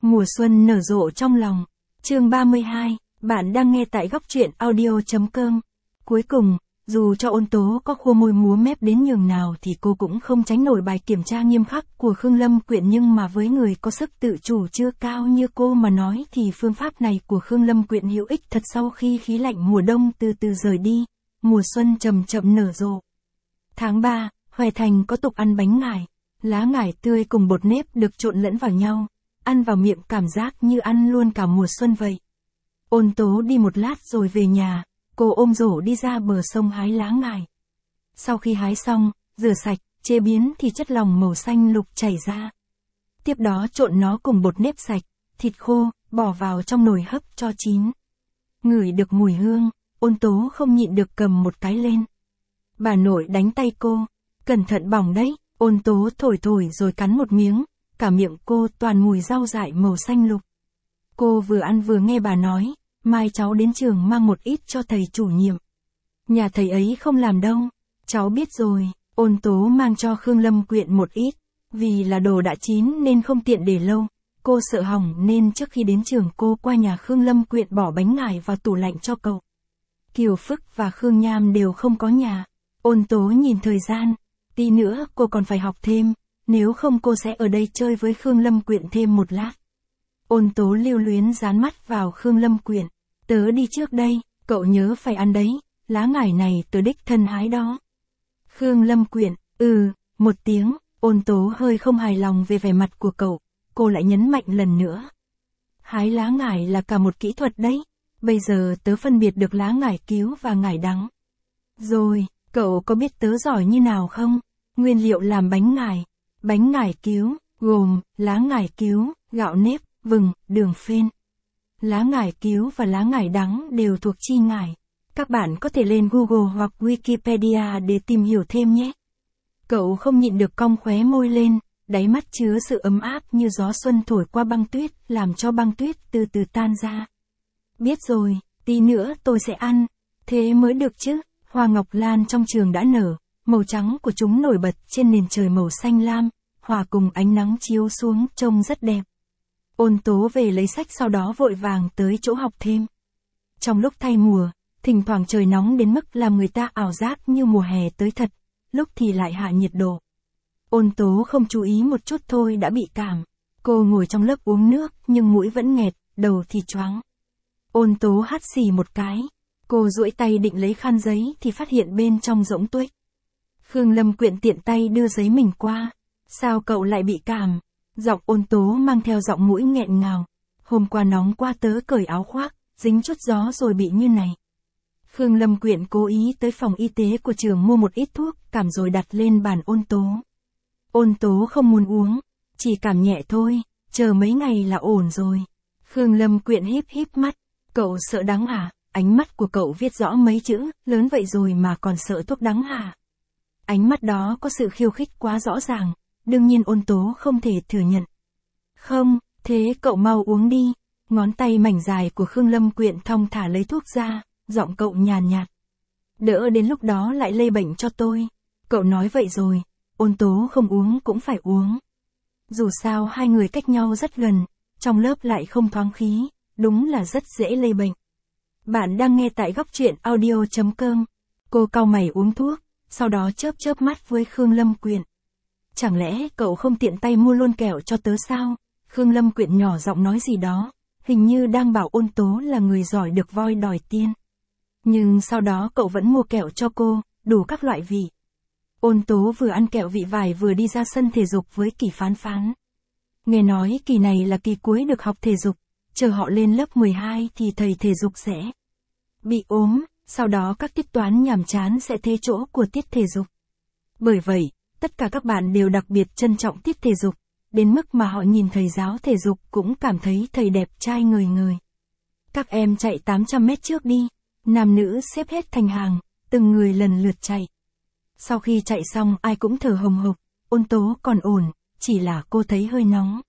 Mùa xuân nở rộ trong lòng. Chương 32, bạn đang nghe tại góc truyện audio.com. Cuối cùng, dù cho Ôn Tố có khua môi múa mép đến nhường nào thì cô cũng không tránh nổi bài kiểm tra nghiêm khắc của Khương Lâm Quyện, nhưng mà với người có sức tự chủ chưa cao như cô mà nói thì phương pháp này của Khương Lâm Quyện hữu ích thật. Sau khi khí lạnh mùa đông từ từ rời đi, mùa xuân chậm chậm nở rộ. Tháng 3, Hoài Thành có tục ăn bánh ngải. Lá ngải tươi cùng bột nếp được trộn lẫn vào nhau, ăn vào miệng cảm giác như ăn luôn cả mùa xuân vậy. Ôn Tố đi một lát rồi về nhà, cô ôm rổ đi ra bờ sông hái lá ngải. Sau khi hái xong, rửa sạch, chế biến thì chất lỏng màu xanh lục chảy ra. Tiếp đó trộn nó cùng bột nếp sạch, thịt khô, bỏ vào trong nồi hấp cho chín. Ngửi được mùi hương, Ôn Tố không nhịn được cầm một cái lên. Bà nội đánh tay cô, cẩn thận bỏng đấy. Ôn Tố thổi thổi rồi cắn một miếng, cả miệng cô toàn mùi rau dại màu xanh lục. Cô vừa ăn vừa nghe bà nói, mai cháu đến trường mang một ít cho thầy chủ nhiệm. Nhà thầy ấy không làm đâu. Cháu biết rồi. Ôn Tố mang cho Khương Lâm Quyện một ít, vì là đồ đã chín nên không tiện để lâu. Cô sợ hỏng nên trước khi đến trường cô qua nhà Khương Lâm Quyện bỏ bánh ngải vào tủ lạnh cho cậu. Kiều Phức và Khương Nham đều không có nhà. Ôn Tố nhìn thời gian, tí nữa cô còn phải học thêm, nếu không cô sẽ ở đây chơi với Khương Lâm Quyện thêm một lát. Ôn Tố lưu luyến dán mắt vào Khương Lâm Quyện. Tớ đi trước đây, cậu nhớ phải ăn đấy, lá ngải này tớ đích thân hái đó. Khương Lâm Quyện, một tiếng. Ôn Tố hơi không hài lòng về vẻ mặt của cậu, cô lại nhấn mạnh lần nữa. Hái lá ngải là cả một kỹ thuật đấy, bây giờ tớ phân biệt được lá ngải cứu và ngải đắng. Rồi, cậu có biết tớ giỏi như nào không? Nguyên liệu làm bánh ngải cứu, gồm lá ngải cứu, gạo nếp, vừng, đường phên. Lá ngải cứu và lá ngải đắng đều thuộc chi ngải. Các bạn có thể lên Google hoặc Wikipedia để tìm hiểu thêm nhé. Cậu không nhịn được cong khóe môi lên, đáy mắt chứa sự ấm áp như gió xuân thổi qua băng tuyết, làm cho băng tuyết từ từ tan ra. Biết rồi, tí nữa tôi sẽ ăn. Thế mới được chứ. Hoa ngọc lan trong trường đã nở, màu trắng của chúng nổi bật trên nền trời màu xanh lam, hòa cùng ánh nắng chiếu xuống trông rất đẹp. Ôn Tố về lấy sách sau đó vội vàng tới chỗ học thêm. Trong lúc thay mùa, thỉnh thoảng trời nóng đến mức làm người ta ảo giác như mùa hè tới thật, lúc thì lại hạ nhiệt độ. Ôn Tố không chú ý một chút thôi đã bị cảm. Cô ngồi trong lớp uống nước nhưng mũi vẫn nghẹt, đầu thì choáng. Ôn Tố hắt xì một cái. Cô duỗi tay định lấy khăn giấy thì phát hiện bên trong rỗng tuếch. Khương Lâm Quyện tiện tay đưa giấy mình qua. Sao cậu lại bị cảm? Giọng Ôn Tố mang theo giọng mũi nghẹn ngào. Hôm qua nóng quá tớ cởi áo khoác, dính chút gió rồi bị như này. Khương Lâm Quyện cố ý tới phòng y tế của trường mua một ít thuốc cảm rồi đặt lên bàn Ôn Tố. Ôn Tố không muốn uống, chỉ cảm nhẹ thôi, chờ mấy ngày là ổn rồi. Khương Lâm Quyện híp híp mắt. Cậu sợ đắng à? Ánh mắt của cậu viết rõ mấy chữ, lớn vậy rồi mà còn sợ thuốc đắng hả? Ánh mắt đó có sự khiêu khích quá rõ ràng, đương nhiên Ôn Tố không thể thừa nhận. Không, thế cậu mau uống đi. Ngón tay mảnh dài của Khương Lâm Quyện thong thả lấy thuốc ra, giọng cậu nhàn nhạt. Đỡ đến lúc đó lại lây bệnh cho tôi. Cậu nói vậy rồi, Ôn Tố không uống cũng phải uống. Dù sao hai người cách nhau rất gần, trong lớp lại không thoáng khí, đúng là rất dễ lây bệnh. Bạn đang nghe tại góc truyện audio.com. Cô cau mày uống thuốc, sau đó chớp chớp mắt với Khương Lâm Quyện. Chẳng lẽ cậu không tiện tay mua luôn kẹo cho tớ sao? Khương Lâm Quyện nhỏ giọng nói gì đó, hình như đang bảo Ôn Tố là người giỏi được voi đòi tiên. Nhưng sau đó cậu vẫn mua kẹo cho cô, đủ các loại vị. Ôn Tố vừa ăn kẹo vị vải vừa đi ra sân thể dục với Kỳ Phán Phán. Nghe nói kỳ này là kỳ cuối được học thể dục, chờ họ lên lớp 12 thì thầy thể dục sẽ bị ốm, sau đó các tiết toán nhàm chán sẽ thế chỗ của tiết thể dục. Bởi vậy, tất cả các bạn đều đặc biệt trân trọng tiết thể dục, đến mức mà họ nhìn thầy giáo thể dục cũng cảm thấy thầy đẹp trai ngời ngời. Các em chạy 800 mét trước đi, nam nữ xếp hết thành hàng, từng người lần lượt chạy. Sau khi chạy xong ai cũng thở hồng hộc, Ôn Tố còn ổn, chỉ là cô thấy hơi nóng.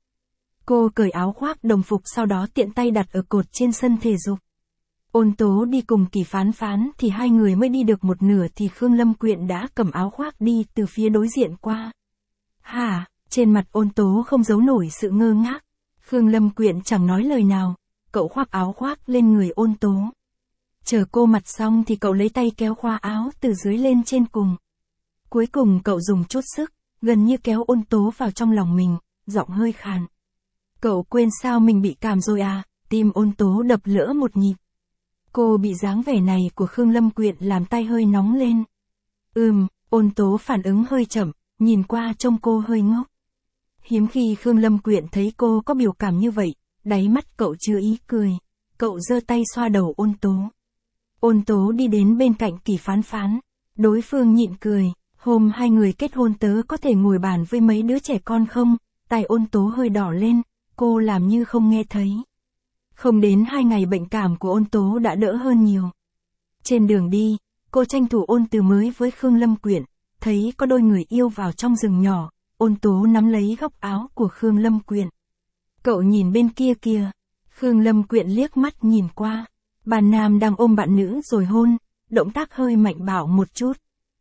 Cô cởi áo khoác đồng phục sau đó tiện tay đặt ở cột trên sân thể dục. Ôn Tố đi cùng Kỳ Phán Phán thì hai người mới đi được một nửa thì Khương Lâm Quyện đã cầm áo khoác đi từ phía đối diện qua. Hả? Trên mặt Ôn Tố không giấu nổi sự ngơ ngác. Khương Lâm Quyện chẳng nói lời nào, cậu khoác áo khoác lên người Ôn Tố. Chờ cô mặt xong thì cậu lấy tay kéo khoa áo từ dưới lên trên cùng. Cuối cùng cậu dùng chút sức, gần như kéo Ôn Tố vào trong lòng mình, giọng hơi khàn. Cậu quên sao mình bị cảm rồi à, tim Ôn Tố đập lỡ một nhịp. Cô bị dáng vẻ này của Khương Lâm Quyện làm tay hơi nóng lên. Ôn Tố phản ứng hơi chậm, nhìn qua trông cô hơi ngốc. Hiếm khi Khương Lâm Quyện thấy cô có biểu cảm như vậy, đáy mắt cậu chưa ý cười. Cậu giơ tay xoa đầu Ôn Tố. Ôn Tố đi đến bên cạnh Kỳ Phán Phán. Đối phương nhịn cười, hôm hai người kết hôn tớ có thể ngồi bàn với mấy đứa trẻ con không? Tai Ôn Tố hơi đỏ lên, cô làm như không nghe thấy. Không đến 2 ngày bệnh cảm của Ôn Tố đã đỡ hơn nhiều. Trên đường đi, cô tranh thủ ôn từ mới với Khương Lâm Quyện, thấy có đôi người yêu vào trong rừng nhỏ, Ôn Tố nắm lấy góc áo của Khương Lâm Quyện. Cậu nhìn bên kia kìa, Khương Lâm Quyện liếc mắt nhìn qua, bạn nam đang ôm bạn nữ rồi hôn, động tác hơi mạnh bạo một chút.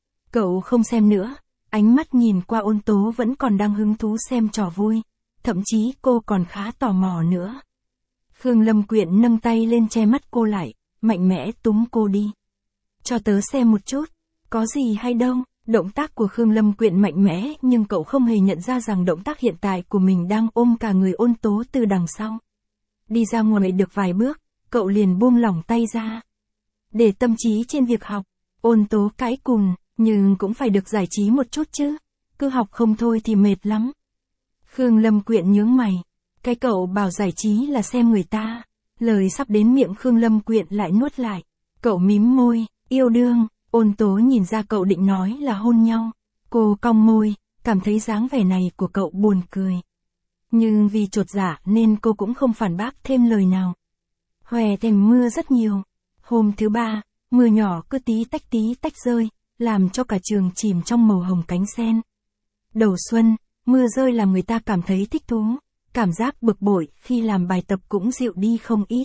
Cậu không xem nữa, ánh mắt nhìn qua Ôn Tố vẫn còn đang hứng thú xem trò vui, thậm chí cô còn khá tò mò nữa. Khương Lâm Quyện nâng tay lên che mắt cô lại, mạnh mẽ túm cô đi. Cho tớ xem một chút, có gì hay đâu. Động tác của Khương Lâm Quyện mạnh mẽ nhưng cậu không hề nhận ra rằng động tác hiện tại của mình đang ôm cả người Ôn Tố từ đằng sau. Đi ra ngoài được vài bước, cậu liền buông lỏng tay ra. Để tâm trí trên việc học, Ôn Tố cãi cùn, nhưng cũng phải được giải trí một chút chứ. Cứ học không thôi thì mệt lắm. Khương Lâm Quyện nhướng mày. Cái cậu bảo giải trí là xem người ta. Lời sắp đến miệng Khương Lâm Quyện lại nuốt lại. Cậu mím môi, yêu đương. Ôn Tố nhìn ra cậu định nói là hôn nhau. Cô cong môi, cảm thấy dáng vẻ này của cậu buồn cười. Nhưng vì chột dạ nên cô cũng không phản bác thêm lời nào. Hòe thành mưa rất nhiều. Hôm thứ 3, mưa nhỏ cứ tí tách rơi, làm cho cả trường chìm trong màu hồng cánh sen. Đầu xuân, mưa rơi làm người ta cảm thấy thích thú. Cảm giác bực bội khi làm bài tập cũng dịu đi không ít.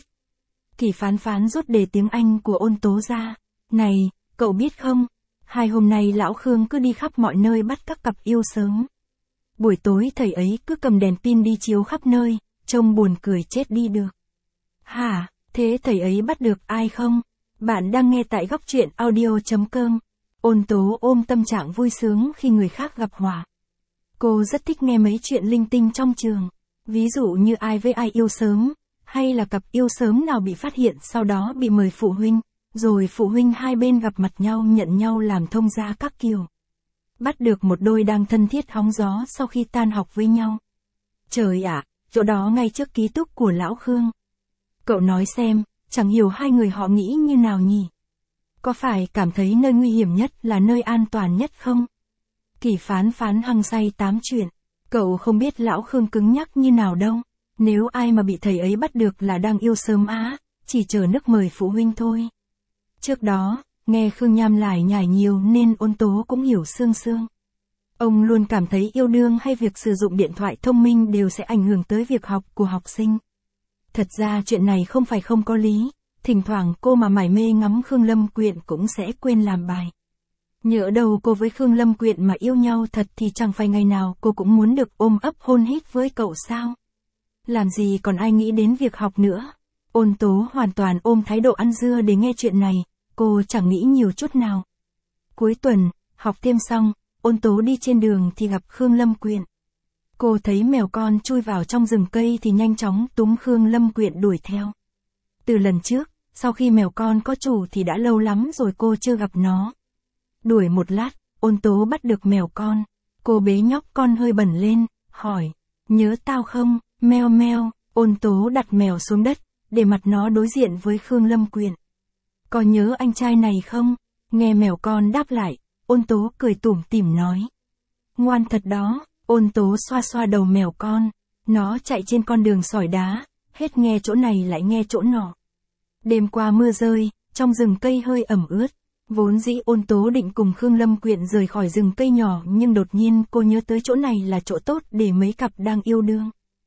Kỳ Phán Phán rút đề tiếng Anh của Ôn Tố ra. Này, cậu biết không, 2 hôm nay lão Khương cứ đi khắp mọi nơi bắt các cặp yêu sớm. Buổi tối thầy ấy cứ cầm đèn pin đi chiếu khắp nơi, trông buồn cười chết đi được. Hả, thế thầy ấy bắt được ai không? Bạn đang nghe tại Góc Truyện Audio.com. Ôn Tố ôm tâm trạng vui sướng khi người khác gặp họa. Cô rất thích nghe mấy chuyện linh tinh trong trường. Ví dụ như ai với ai yêu sớm, hay là cặp yêu sớm nào bị phát hiện sau đó bị mời phụ huynh, rồi phụ huynh hai bên gặp mặt nhau nhận nhau làm thông gia các kiểu. Bắt được một đôi đang thân thiết hóng gió sau khi tan học với nhau. Trời ạ, chỗ đó ngay trước ký túc của lão Khương. Cậu nói xem, chẳng hiểu hai người họ nghĩ như nào nhỉ? Có phải cảm thấy nơi nguy hiểm nhất là nơi an toàn nhất không? Kỳ Phán Phán hăng say tám chuyện. Cậu không biết lão Khương cứng nhắc như nào đâu. Nếu ai mà bị thầy ấy bắt được là đang yêu sớm á, chỉ chờ nước mời phụ huynh thôi. Trước đó, nghe Khương Nham lải nhải nhiều nên Ôn Tố cũng hiểu sương sương. Ông luôn cảm thấy yêu đương hay việc sử dụng điện thoại thông minh đều sẽ ảnh hưởng tới việc học của học sinh. Thật ra chuyện này không phải không có lý, thỉnh thoảng cô mà mải mê ngắm Khương Lâm Quyện cũng sẽ quên làm bài. Nhỡ đâu cô với Khương Lâm Quyện mà yêu nhau thật thì chẳng phải ngày nào cô cũng muốn được ôm ấp hôn hít với cậu sao? Làm gì còn ai nghĩ đến việc học nữa. Ôn Tố hoàn toàn ôm thái độ ăn dưa để nghe chuyện này, cô chẳng nghĩ nhiều chút nào. Cuối tuần, học thêm xong, Ôn Tố đi trên đường thì gặp Khương Lâm Quyện. Cô thấy mèo con chui vào trong rừng cây thì nhanh chóng túm Khương Lâm Quyện đuổi theo. Từ lần trước, sau khi mèo con có chủ thì đã lâu lắm rồi cô chưa gặp nó. Đuổi một lát, Ôn Tố bắt được mèo con. Cô bế nhóc con hơi bẩn lên, hỏi, nhớ tao không, meo meo. Ôn Tố đặt mèo xuống đất, để mặt nó đối diện với Khương Lâm Quyện. Có nhớ anh trai này không? Nghe mèo con đáp lại, Ôn Tố cười tủm tỉm nói. Ngoan thật đó. Ôn Tố xoa xoa đầu mèo con. Nó chạy trên con đường sỏi đá, hết nghe chỗ này lại nghe chỗ nọ. Đêm qua mưa rơi, trong rừng cây hơi ẩm ướt. Vốn dĩ Ôn Tố định cùng Khương Lâm Quyện rời khỏi rừng cây nhỏ nhưng đột nhiên cô nhớ tới chỗ này là chỗ tốt để mấy cặp đang yêu đương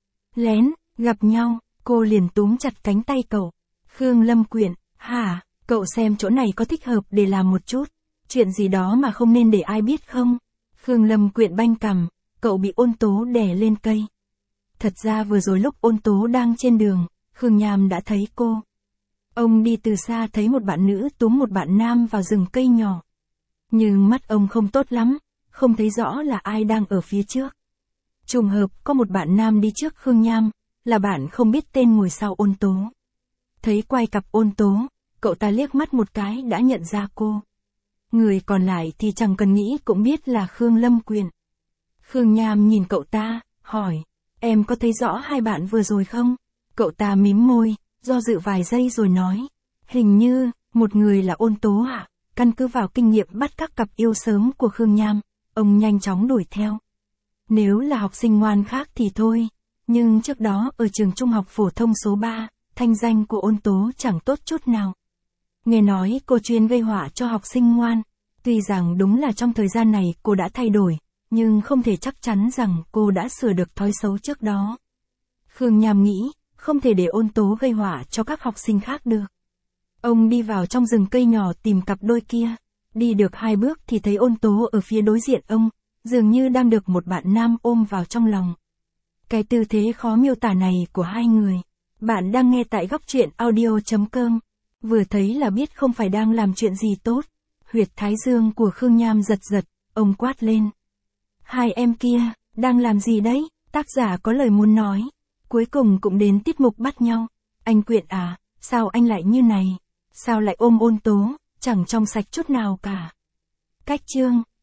lén gặp nhau, cô liền túm chặt cánh tay cậu. Khương Lâm Quyện, hả, cậu xem chỗ này có thích hợp để làm một chút, chuyện gì đó mà không nên để ai biết không? Khương Lâm Quyện banh cằm, cậu bị Ôn Tố đè lên cây. Thật ra vừa rồi lúc Ôn Tố đang trên đường, Khương Nham đã thấy cô. Ông đi từ xa thấy một bạn nữ túm một bạn nam vào rừng cây nhỏ. Nhưng mắt ông không tốt lắm, không thấy rõ là ai đang ở phía trước. Trùng hợp có một bạn nam đi trước Khương Nham, là bạn không biết tên ngồi sau Ôn Tố. Thấy quay cặp Ôn Tố, cậu ta liếc mắt một cái đã nhận ra cô. Người còn lại thì chẳng cần nghĩ cũng biết là Khương Lâm Quyền. Khương Nham nhìn cậu ta, hỏi, em có thấy rõ hai bạn vừa rồi không? Cậu ta mím môi, do dự vài giây rồi nói, hình như, một người là Ôn Tố ạ. Căn cứ vào kinh nghiệm bắt các cặp yêu sớm của Khương Nham, ông nhanh chóng đuổi theo. Nếu là học sinh ngoan khác thì thôi, nhưng trước đó ở trường trung học phổ thông số 3, thanh danh của Ôn Tố chẳng tốt chút nào. Nghe nói cô chuyên gây họa cho học sinh ngoan, tuy rằng đúng là trong thời gian này cô đã thay đổi, nhưng không thể chắc chắn rằng cô đã sửa được thói xấu trước đó. Khương Nham nghĩ, không thể để Ôn Tố gây họa cho các học sinh khác được. Ông đi vào trong rừng cây nhỏ tìm cặp đôi kia, đi được 2 bước thì thấy Ôn Tố ở phía đối diện ông, dường như đang được một bạn nam ôm vào trong lòng. Cái tư thế khó miêu tả này của hai người, bạn đang nghe tại góc truyện audio.com, vừa thấy là biết không phải đang làm chuyện gì tốt. Huyệt thái dương của Khương Nham giật giật, ông quát lên. Hai em kia, đang làm gì đấy? Tác giả có lời muốn nói. Cuối cùng cũng đến tiết mục bắt nhau. Anh Quyện à, sao anh lại như này? Sao lại ôm Ôn Tố, chẳng trong sạch chút nào cả. Cách chương